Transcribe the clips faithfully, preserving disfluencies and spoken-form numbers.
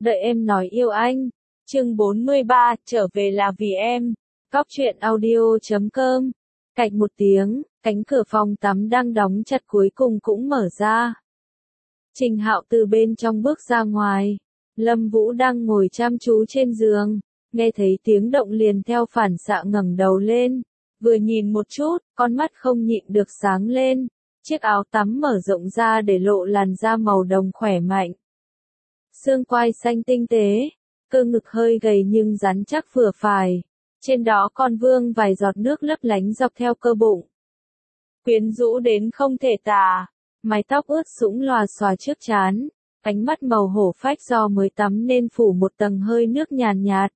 Đợi em nói yêu anh. Chương bốn mươi ba, trở về là vì em. Cóc truyện audio chấm com. Cạch một tiếng, cánh cửa phòng tắm đang đóng chặt cuối cùng cũng mở ra. Trình Hạo từ bên trong bước ra ngoài. Lâm Vũ đang ngồi chăm chú trên giường, nghe thấy tiếng động liền theo phản xạ ngẩng đầu lên, vừa nhìn một chút, con mắt không nhịn được sáng lên. Chiếc áo tắm mở rộng ra để lộ làn da màu đồng khỏe mạnh. Xương quai xanh tinh tế, cơ ngực hơi gầy nhưng rắn chắc vừa phải, trên đó còn vương vài giọt nước lấp lánh dọc theo cơ bụng. Quyến rũ đến không thể tả, mái tóc ướt sũng lòa xòa trước trán, ánh mắt màu hổ phách do mới tắm nên phủ một tầng hơi nước nhàn nhạt,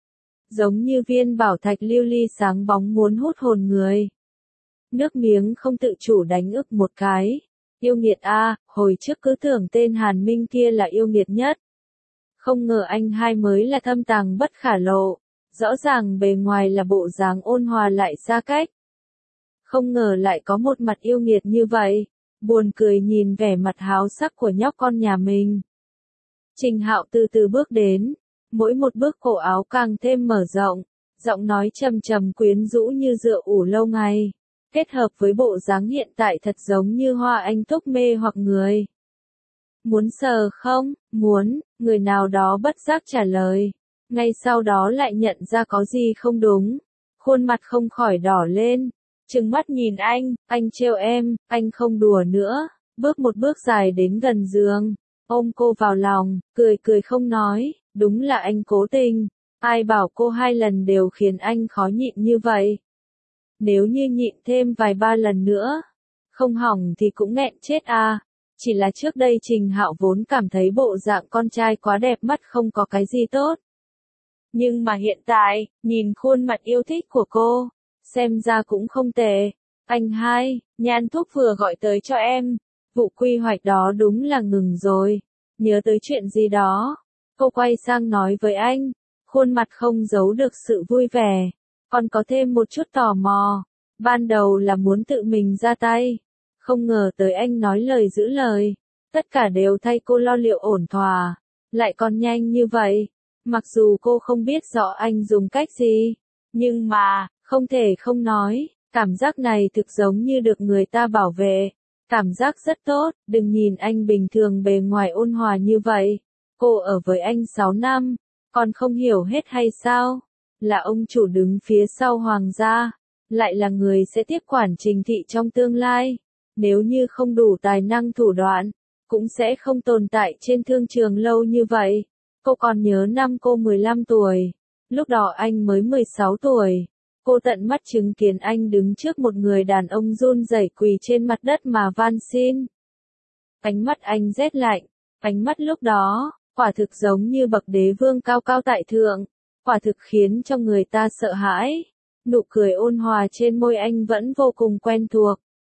giống như viên bảo thạch lưu ly sáng bóng muốn hút hồn người. Nước miếng không tự chủ đánh ức một cái. Yêu nghiệt a, hồi trước cứ tưởng tên Hàn Minh kia là yêu nghiệt nhất. Không ngờ anh hai mới là thâm tàng bất khả lộ, rõ ràng bề ngoài là bộ dáng ôn hòa lại xa cách. Không ngờ lại có một mặt yêu nghiệt như vậy, buồn cười nhìn vẻ mặt háo sắc của nhóc con nhà mình. Trình Hạo từ từ bước đến, mỗi một bước cổ áo càng thêm mở rộng, giọng nói trầm trầm quyến rũ như rượu ủ lâu ngày. Kết hợp với bộ dáng hiện tại thật giống như hoa anh túc mê hoặc người. Muốn sờ không? Muốn, người nào đó bất giác trả lời. Ngay sau đó lại nhận ra có gì không đúng. Khuôn mặt không khỏi đỏ lên. Trừng mắt nhìn anh, anh trêu em, anh không đùa nữa. Bước một bước dài đến gần giường. Ôm cô vào lòng, cười cười không nói. Đúng là anh cố tình. Ai bảo cô hai lần đều khiến anh khó nhịn như vậy. Nếu như nhịn thêm vài ba lần nữa, không hỏng thì cũng nghẹn chết à. Chỉ là trước đây Trình Hạo vốn cảm thấy bộ dạng con trai quá đẹp mắt không có cái gì tốt. Nhưng mà hiện tại, nhìn khuôn mặt yêu thích của cô, xem ra cũng không tệ. Anh hai, Nhan Thúc vừa gọi tới cho em. Vụ quy hoạch đó đúng là ngừng rồi. Nhớ tới chuyện gì đó. Cô quay sang nói với anh, khuôn mặt không giấu được sự vui vẻ. Còn có thêm một chút tò mò. Ban đầu là muốn tự mình ra tay. Không ngờ tới anh nói lời giữ lời. Tất cả đều thay cô lo liệu ổn thỏa. Lại còn nhanh như vậy. Mặc dù cô không biết rõ anh dùng cách gì. Nhưng mà, không thể không nói. Cảm giác này thực giống như được người ta bảo vệ. Cảm giác rất tốt. Đừng nhìn anh bình thường bề ngoài ôn hòa như vậy. Cô ở với anh sáu năm. Còn không hiểu hết hay sao? Là ông chủ đứng phía sau hoàng gia, lại là người sẽ tiếp quản Trình thị trong tương lai. Nếu như không đủ tài năng thủ đoạn, cũng sẽ không tồn tại trên thương trường lâu như vậy. Cô còn nhớ năm cô mười lăm tuổi, lúc đó anh mới mười sáu tuổi. Cô tận mắt chứng kiến anh đứng trước một người đàn ông run rẩy quỳ trên mặt đất mà van xin. Ánh mắt anh rét lạnh, ánh mắt lúc đó, quả thực giống như bậc đế vương cao cao tại thượng. Quả thực khiến cho người ta sợ hãi. Nụ cười ôn hòa trên môi anh vẫn vô cùng quen thuộc.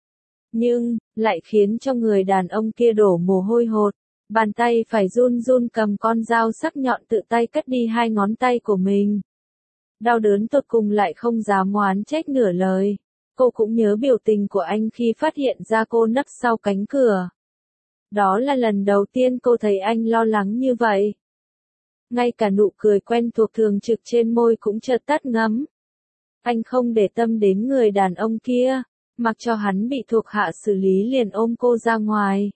Nhưng, lại khiến cho người đàn ông kia đổ mồ hôi hột. Bàn tay phải run run cầm con dao sắc nhọn tự tay cắt đi hai ngón tay của mình. Đau đớn tột cùng lại không dám oán trách nửa lời. Cô cũng nhớ biểu tình của anh khi phát hiện ra cô nấp sau cánh cửa. Đó là lần đầu tiên cô thấy anh lo lắng như vậy. Ngay cả nụ cười quen thuộc thường trực trên môi cũng chợt tắt ngấm. Anh không để tâm đến người đàn ông kia, mặc cho hắn bị thuộc hạ xử lý liền ôm cô ra ngoài.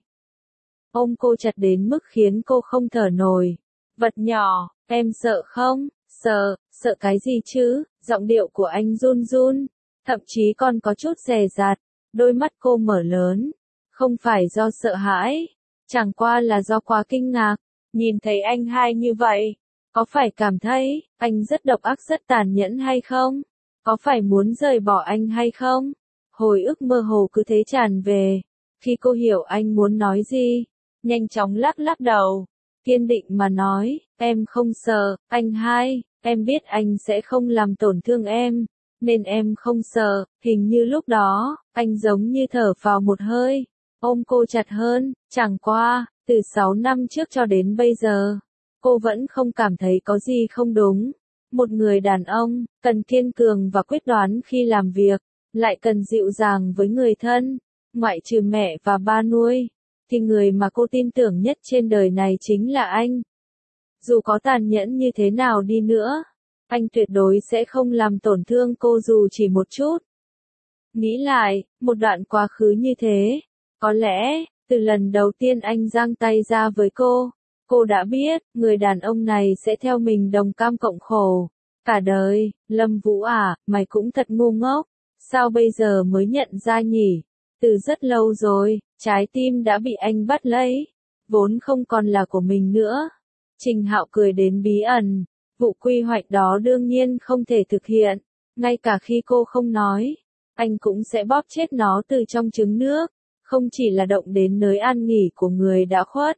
Ôm cô chặt đến mức khiến cô không thở nổi. Vật nhỏ, em sợ không? Sợ, sợ cái gì chứ? Giọng điệu của anh run run, thậm chí còn có chút dè dặt. Đôi mắt cô mở lớn. Không phải do sợ hãi, chẳng qua là do quá kinh ngạc. Nhìn thấy anh hai như vậy, có phải cảm thấy, anh rất độc ác rất tàn nhẫn hay không? Có phải muốn rời bỏ anh hay không? Hồi ức mơ hồ cứ thế tràn về. Khi cô hiểu anh muốn nói gì, nhanh chóng lắc lắc đầu, kiên định mà nói, em không sợ, anh hai, em biết anh sẽ không làm tổn thương em, nên em không sợ. Hình như lúc đó, anh giống như thở phào một hơi, ôm cô chặt hơn, chẳng qua. Từ sáu năm trước cho đến bây giờ, cô vẫn không cảm thấy có gì không đúng. Một người đàn ông, cần kiên cường và quyết đoán khi làm việc, lại cần dịu dàng với người thân, ngoại trừ mẹ và ba nuôi, thì người mà cô tin tưởng nhất trên đời này chính là anh. Dù có tàn nhẫn như thế nào đi nữa, anh tuyệt đối sẽ không làm tổn thương cô dù chỉ một chút. Nghĩ lại, một đoạn quá khứ như thế, có lẽ, từ lần đầu tiên anh giang tay ra với cô, cô đã biết, người đàn ông này sẽ theo mình đồng cam cộng khổ. Cả đời, Lâm Vũ à, mày cũng thật ngu ngốc, sao bây giờ mới nhận ra nhỉ? Từ rất lâu rồi, trái tim đã bị anh bắt lấy, vốn không còn là của mình nữa. Trình Hạo cười đến bí ẩn, vụ quy hoạch đó đương nhiên không thể thực hiện, ngay cả khi cô không nói, anh cũng sẽ bóp chết nó từ trong trứng nước, không chỉ là động đến nơi an nghỉ của người đã khuất.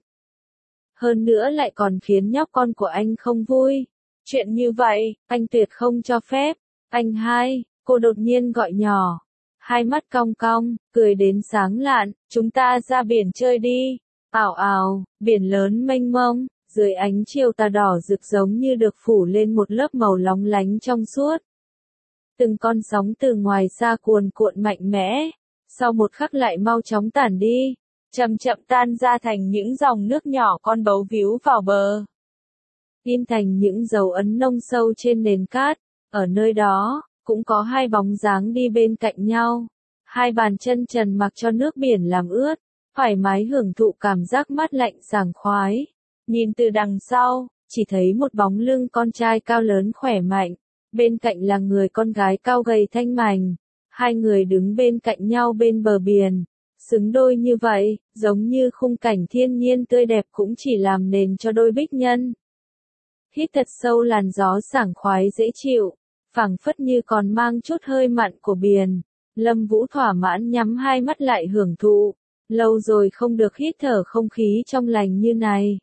Hơn nữa lại còn khiến nhóc con của anh không vui. Chuyện như vậy, anh tuyệt không cho phép. Anh hai, cô đột nhiên gọi nhỏ. Hai mắt cong cong, cười đến sáng lạn, chúng ta ra biển chơi đi. Ảo ảo, biển lớn mênh mông, dưới ánh chiều tà đỏ rực giống như được phủ lên một lớp màu lóng lánh trong suốt. Từng con sóng từ ngoài xa cuồn cuộn mạnh mẽ, sau một khắc lại mau chóng tản đi, chậm chậm tan ra thành những dòng nước nhỏ con bấu víu vào bờ. In thành những dấu ấn nông sâu trên nền cát, ở nơi đó, cũng có hai bóng dáng đi bên cạnh nhau. Hai bàn chân trần mặc cho nước biển làm ướt, thoải mái hưởng thụ cảm giác mát lạnh sảng khoái. Nhìn từ đằng sau, chỉ thấy một bóng lưng con trai cao lớn khỏe mạnh, bên cạnh là người con gái cao gầy thanh mảnh. Hai người đứng bên cạnh nhau bên bờ biển, xứng đôi như vậy, giống như khung cảnh thiên nhiên tươi đẹp cũng chỉ làm nền cho đôi bích nhân. Hít thật sâu làn gió sảng khoái dễ chịu, phảng phất như còn mang chút hơi mặn của biển. Lâm Vũ thỏa mãn nhắm hai mắt lại hưởng thụ, lâu rồi không được hít thở không khí trong lành như này.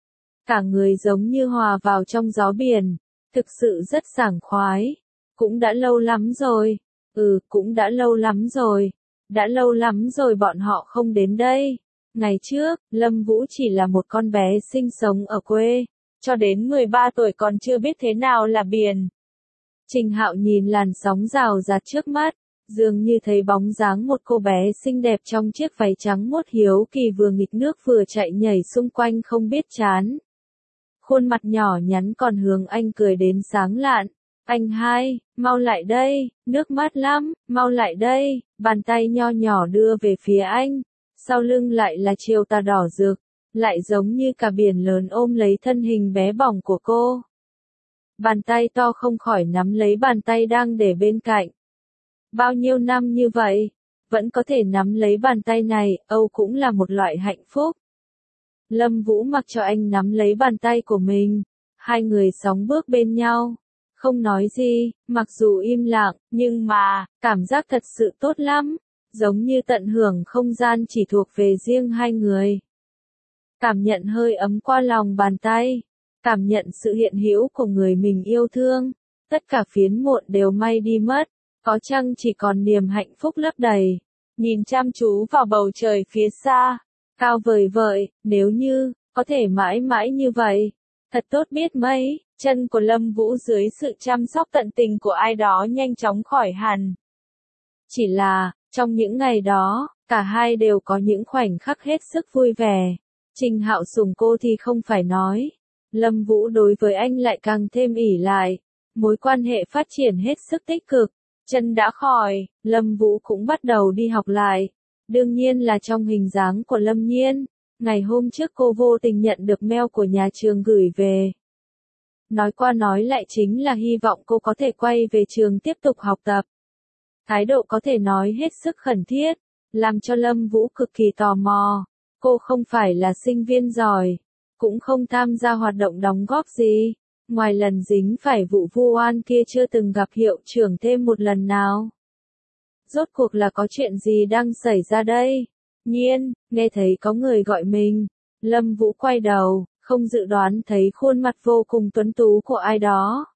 Cả người giống như hòa vào trong gió biển, thực sự rất sảng khoái. Cũng đã lâu lắm rồi, ừ, cũng đã lâu lắm rồi, đã lâu lắm rồi bọn họ không đến đây. Ngày trước, Lâm Vũ chỉ là một con bé sinh sống ở quê, cho đến mười ba tuổi còn chưa biết thế nào là biển. Trình Hạo nhìn làn sóng rào rạt trước mắt, dường như thấy bóng dáng một cô bé xinh đẹp trong chiếc váy trắng muốt hiếu kỳ vừa nghịch nước vừa chạy nhảy xung quanh không biết chán. Khuôn mặt nhỏ nhắn còn hướng anh cười đến sáng lạn. Anh hai, mau lại đây, nước mát lắm, mau lại đây, bàn tay nho nhỏ đưa về phía anh. Sau lưng lại là chiều tà đỏ rực, lại giống như cả biển lớn ôm lấy thân hình bé bỏng của cô. Bàn tay to không khỏi nắm lấy bàn tay đang để bên cạnh. Bao nhiêu năm như vậy, vẫn có thể nắm lấy bàn tay này, Âu cũng là một loại hạnh phúc. Lâm Vũ mặc cho anh nắm lấy bàn tay của mình, hai người sóng bước bên nhau, không nói gì, mặc dù im lặng, nhưng mà, cảm giác thật sự tốt lắm, giống như tận hưởng không gian chỉ thuộc về riêng hai người. Cảm nhận hơi ấm qua lòng bàn tay, cảm nhận sự hiện hữu của người mình yêu thương, tất cả phiến muộn đều may đi mất, có chăng chỉ còn niềm hạnh phúc lấp đầy. Nhìn chăm chú vào bầu trời phía xa, cao vời vợi, nếu như, có thể mãi mãi như vậy, thật tốt biết mấy. Chân của Lâm Vũ dưới sự chăm sóc tận tình của ai đó nhanh chóng khỏi hẳn. Chỉ là, trong những ngày đó, cả hai đều có những khoảnh khắc hết sức vui vẻ. Trình Hạo sủng cô thì không phải nói. Lâm Vũ đối với anh lại càng thêm ỷ lại. Mối quan hệ phát triển hết sức tích cực. Chân đã khỏi, Lâm Vũ cũng bắt đầu đi học lại. Đương nhiên là trong hình dáng của Lâm Nhiên. Ngày hôm trước cô vô tình nhận được mail của nhà trường gửi về. Nói qua nói lại chính là hy vọng cô có thể quay về trường tiếp tục học tập. Thái độ có thể nói hết sức khẩn thiết, làm cho Lâm Vũ cực kỳ tò mò. Cô không phải là sinh viên giỏi, cũng không tham gia hoạt động đóng góp gì. Ngoài lần dính phải vụ vu oan kia chưa từng gặp hiệu trưởng thêm một lần nào. Rốt cuộc là có chuyện gì đang xảy ra đây? Nhiên, nghe thấy có người gọi mình. Lâm Vũ quay đầu, không dự đoán thấy khuôn mặt vô cùng tuấn tú của ai đó.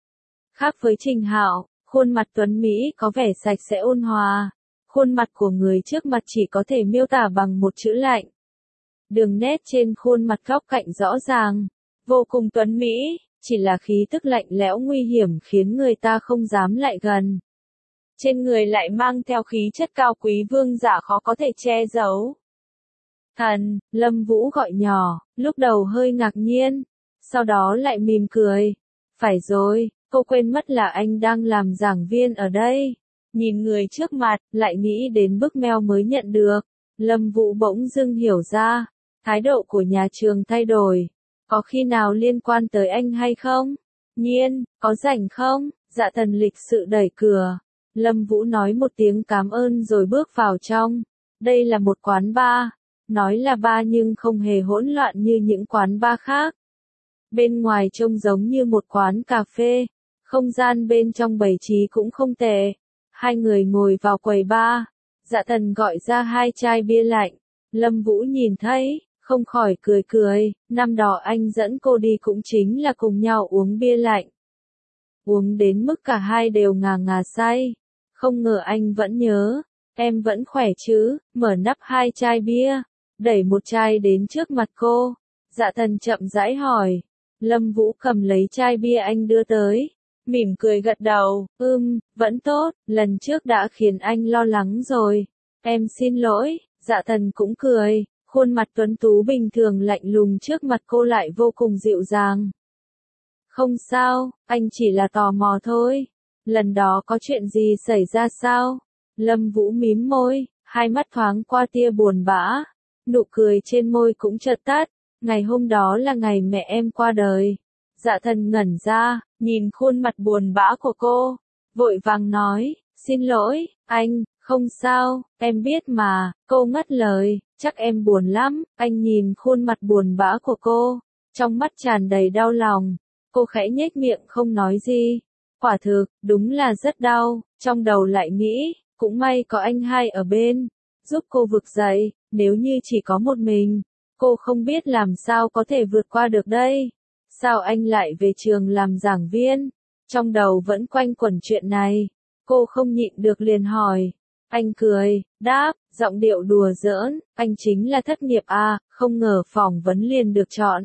Khác với Trình Hạo, khuôn mặt tuấn Mỹ có vẻ sạch sẽ ôn hòa. Khuôn mặt của người trước mặt chỉ có thể miêu tả bằng một chữ lạnh. Đường nét trên khuôn mặt góc cạnh rõ ràng, vô cùng tuấn Mỹ, chỉ là khí tức lạnh lẽo nguy hiểm khiến người ta không dám lại gần. Trên người lại mang theo khí chất cao quý vương giả khó có thể che giấu. Thần, Lâm Vũ gọi nhỏ, lúc đầu hơi ngạc nhiên, sau đó lại mỉm cười. Phải rồi, cô quên mất là anh đang làm giảng viên ở đây. Nhìn người trước mặt, lại nghĩ đến bức mail mới nhận được. Lâm Vũ bỗng dưng hiểu ra, thái độ của nhà trường thay đổi. Có khi nào liên quan tới anh hay không? Nhiên, có rảnh không? Dạ Tần lịch sự đẩy cửa. Lâm Vũ nói một tiếng cảm ơn rồi bước vào trong. Đây là một quán bar. Nói là bar nhưng không hề hỗn loạn như những quán bar khác. Bên ngoài trông giống như một quán cà phê. Không gian bên trong bày trí cũng không tệ. Hai người ngồi vào quầy bar. Dạ Tần gọi ra hai chai bia lạnh. Lâm Vũ nhìn thấy, không khỏi cười cười. Năm đó anh dẫn cô đi cũng chính là cùng nhau uống bia lạnh. Uống đến mức cả hai đều ngà ngà say. Không ngờ anh vẫn nhớ. Em vẫn khỏe chứ? Mở nắp hai chai bia. Đẩy một chai đến trước mặt cô. Dạ Tần chậm rãi hỏi. Lâm Vũ cầm lấy chai bia anh đưa tới. Mỉm cười gật đầu. Ừm, vẫn tốt. Lần trước đã khiến anh lo lắng rồi. Em xin lỗi. Dạ Tần cũng cười. Khuôn mặt tuấn tú bình thường lạnh lùng trước mặt cô lại vô cùng dịu dàng. Không sao, anh chỉ là tò mò thôi. Lần đó có chuyện gì xảy ra sao? Lâm Vũ mím môi, hai mắt thoáng qua tia buồn bã. Nụ cười trên môi cũng chợt tắt. Ngày hôm đó là ngày mẹ em qua đời. Dạ Tần ngẩn ra, nhìn khuôn mặt buồn bã của cô. Vội vàng nói, xin lỗi, anh, không sao, em biết mà. Cô ngắt lời, chắc em buồn lắm. Anh nhìn khuôn mặt buồn bã của cô. Trong mắt tràn đầy đau lòng. Cô khẽ nhếch miệng không nói gì. Quả thực, đúng là rất đau. Trong đầu lại nghĩ, cũng may có anh hai ở bên. Giúp cô vực dậy, nếu như chỉ có một mình. Cô không biết làm sao có thể vượt qua được đây. Sao anh lại về trường làm giảng viên? Trong đầu vẫn quanh quẩn chuyện này. Cô không nhịn được liền hỏi. Anh cười, đáp, giọng điệu đùa giỡn. Anh chính là thất nghiệp à, không ngờ phỏng vấn liền được chọn.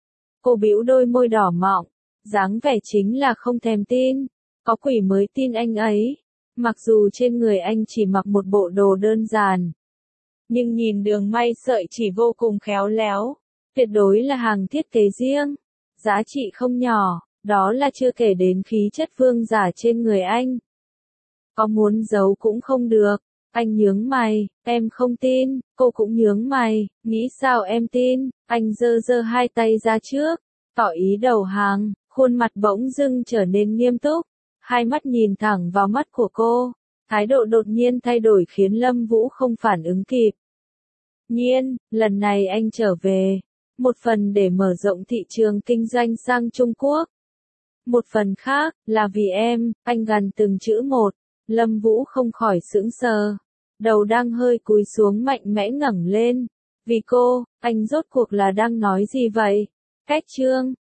Cô bĩu đôi môi đỏ mọng. Dáng vẻ chính là không thèm tin. Có quỷ mới tin anh ấy. Mặc dù trên người anh chỉ mặc một bộ đồ đơn giản. Nhưng nhìn đường may sợi chỉ vô cùng khéo léo. Tuyệt đối là hàng thiết kế riêng. Giá trị không nhỏ, đó là chưa kể đến khí chất vương giả trên người anh. Có muốn giấu cũng không được. Anh nhướng mày, em không tin. Cô cũng nhướng mày, nghĩ sao em tin. Anh giơ giơ hai tay ra trước, tỏ ý đầu hàng. Khuôn mặt bỗng dưng trở nên nghiêm túc. Hai mắt nhìn thẳng vào mắt của cô. Thái độ đột nhiên thay đổi khiến Lâm Vũ không phản ứng kịp. Nhiên, lần này anh trở về. Một phần để mở rộng thị trường kinh doanh sang Trung Quốc. Một phần khác, là vì em, anh gằn từng chữ một. Lâm Vũ không khỏi sững sờ. Đầu đang hơi cúi xuống mạnh mẽ ngẩng lên. Vì cô, anh rốt cuộc là đang nói gì vậy? Cách chương